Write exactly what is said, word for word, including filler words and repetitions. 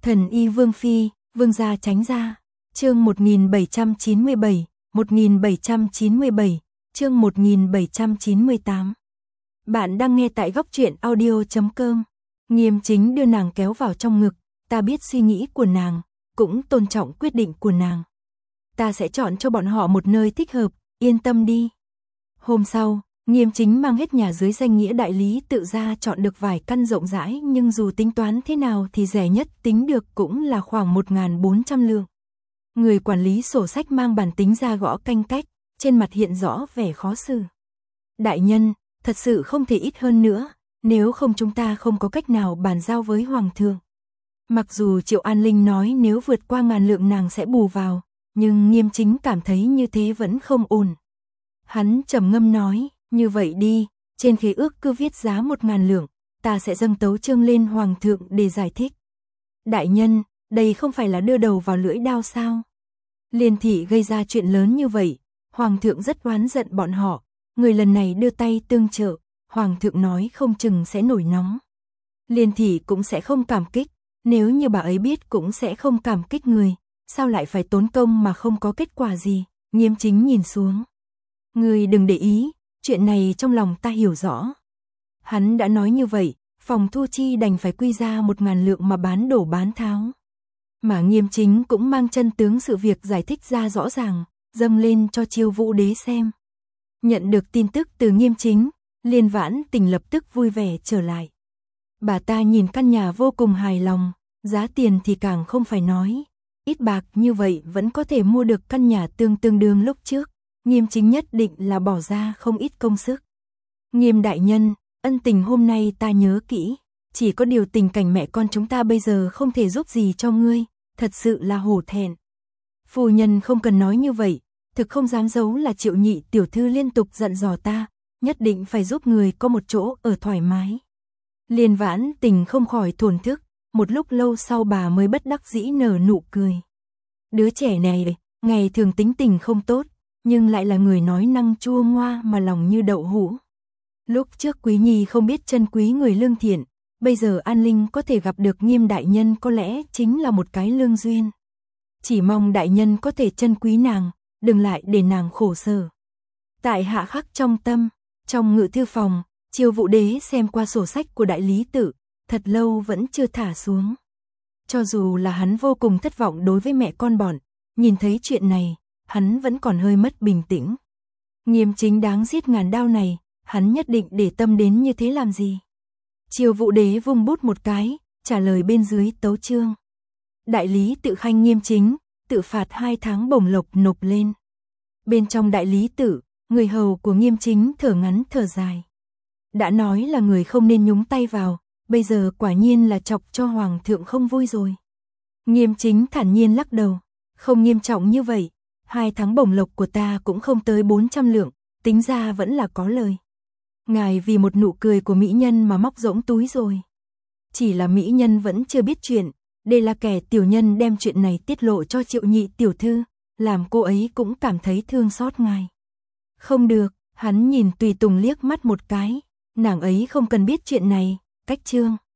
Thần y Vương Phi, Vương gia tránh ra. Chương một nghìn bảy trăm chín mươi bảy, một nghìn bảy trăm chín mươi bảy, chương một nghìn bảy trăm chín mươi tám. Bạn đang nghe tại góc truyện audio chấm com. Nghiêm Chính đưa nàng kéo vào trong ngực, ta biết suy nghĩ của nàng, cũng tôn trọng quyết định của nàng. Ta sẽ chọn cho bọn họ một nơi thích hợp, yên tâm đi. Hôm sau, Nghiêm Chính mang hết nhà dưới danh nghĩa đại lý tự ra chọn được vài căn rộng rãi, nhưng dù tính toán thế nào thì rẻ nhất tính được cũng là khoảng một nghìn bốn trăm lượng. Người quản lý sổ sách mang bản tính ra gõ canh cách, trên mặt hiện rõ vẻ khó xử. Đại nhân, thật sự không thể ít hơn nữa, nếu không chúng ta không có cách nào bàn giao với Hoàng thượng. Mặc dù Triệu An Linh nói nếu vượt qua ngàn lượng nàng sẽ bù vào, nhưng Nghiêm Chính cảm thấy như thế vẫn không ổn. Hắn trầm ngâm nói, như vậy đi, trên khế ước cứ viết giá một ngàn lượng, ta sẽ dâng tấu chương lên Hoàng thượng để giải thích. Đại nhân, đây không phải là đưa đầu vào lưỡi đao sao? Liên thị gây ra chuyện lớn như vậy, Hoàng thượng rất oán giận bọn họ, người lần này đưa tay tương trợ, Hoàng thượng nói không chừng sẽ nổi nóng. Liên thị cũng sẽ không cảm kích, nếu như bà ấy biết cũng sẽ không cảm kích người, sao lại phải tốn công mà không có kết quả gì? Nghiêm Chính nhìn xuống. Người đừng để ý, chuyện này trong lòng ta hiểu rõ. Hắn đã nói như vậy, phòng thu chi đành phải quy ra một ngàn lượng mà bán đổ bán tháo. Mà Nghiêm Chính cũng mang chân tướng sự việc giải thích ra rõ ràng, dâng lên cho Chiêu Vũ Đế xem. Nhận được tin tức từ Nghiêm Chính, Liên Vãn Tình lập tức vui vẻ trở lại. Bà ta nhìn căn nhà vô cùng hài lòng, giá tiền thì càng không phải nói. Ít bạc như vậy vẫn có thể mua được căn nhà tương tương đương lúc trước. Nghiêm Chính nhất định là bỏ ra không ít công sức. Nghiêm đại nhân, ân tình hôm nay ta nhớ kỹ, chỉ có điều tình cảnh mẹ con chúng ta bây giờ không thể giúp gì cho ngươi, thật sự là hổ thẹn. Phu nhân không cần nói như vậy, thực không dám giấu là Triệu nhị tiểu thư liên tục dặn dò ta, nhất định phải giúp người có một chỗ ở thoải mái. Liên Vãn Tình không khỏi thổn thức, một lúc lâu sau bà mới bất đắc dĩ nở nụ cười. Đứa trẻ này, ngày thường tính tình không tốt, nhưng lại là người nói năng chua ngoa mà lòng như đậu hũ. Lúc trước Quý Nhi không biết trân quý người lương thiện, bây giờ An Linh có thể gặp được Nghiêm đại nhân có lẽ chính là một cái lương duyên. Chỉ mong đại nhân có thể trân quý nàng, đừng lại để nàng khổ sở. Tại hạ khắc trong tâm, trong ngự thư phòng, Chiêu Vũ Đế xem qua sổ sách của đại lý tự, thật lâu vẫn chưa thả xuống. Cho dù là hắn vô cùng thất vọng đối với mẹ con bọn, nhìn thấy chuyện này, hắn vẫn còn hơi mất bình tĩnh. Nghiêm Chính đáng giết ngàn đao này, hắn nhất định để tâm đến như thế làm gì? Chiêu Vũ Đế vung bút một cái, trả lời bên dưới tấu chương. Đại lý tự khanh Nghiêm Chính, tự phạt hai tháng bổng lộc nộp lên. Bên trong đại lý tự, người hầu của Nghiêm Chính thở ngắn thở dài. Đã nói là người không nên nhúng tay vào, bây giờ quả nhiên là chọc cho Hoàng thượng không vui rồi. Nghiêm Chính thản nhiên lắc đầu, không nghiêm trọng như vậy. Hai tháng bổng lộc của ta cũng không tới bốn trăm lượng, tính ra vẫn là có lời. Ngài vì một nụ cười của mỹ nhân mà móc rỗng túi rồi. Chỉ là mỹ nhân vẫn chưa biết chuyện, đây là kẻ tiểu nhân đem chuyện này tiết lộ cho Triệu nhị tiểu thư, làm cô ấy cũng cảm thấy thương xót ngài. Không được, hắn nhìn Tùy Tùng liếc mắt một cái, nàng ấy không cần biết chuyện này, cách chương.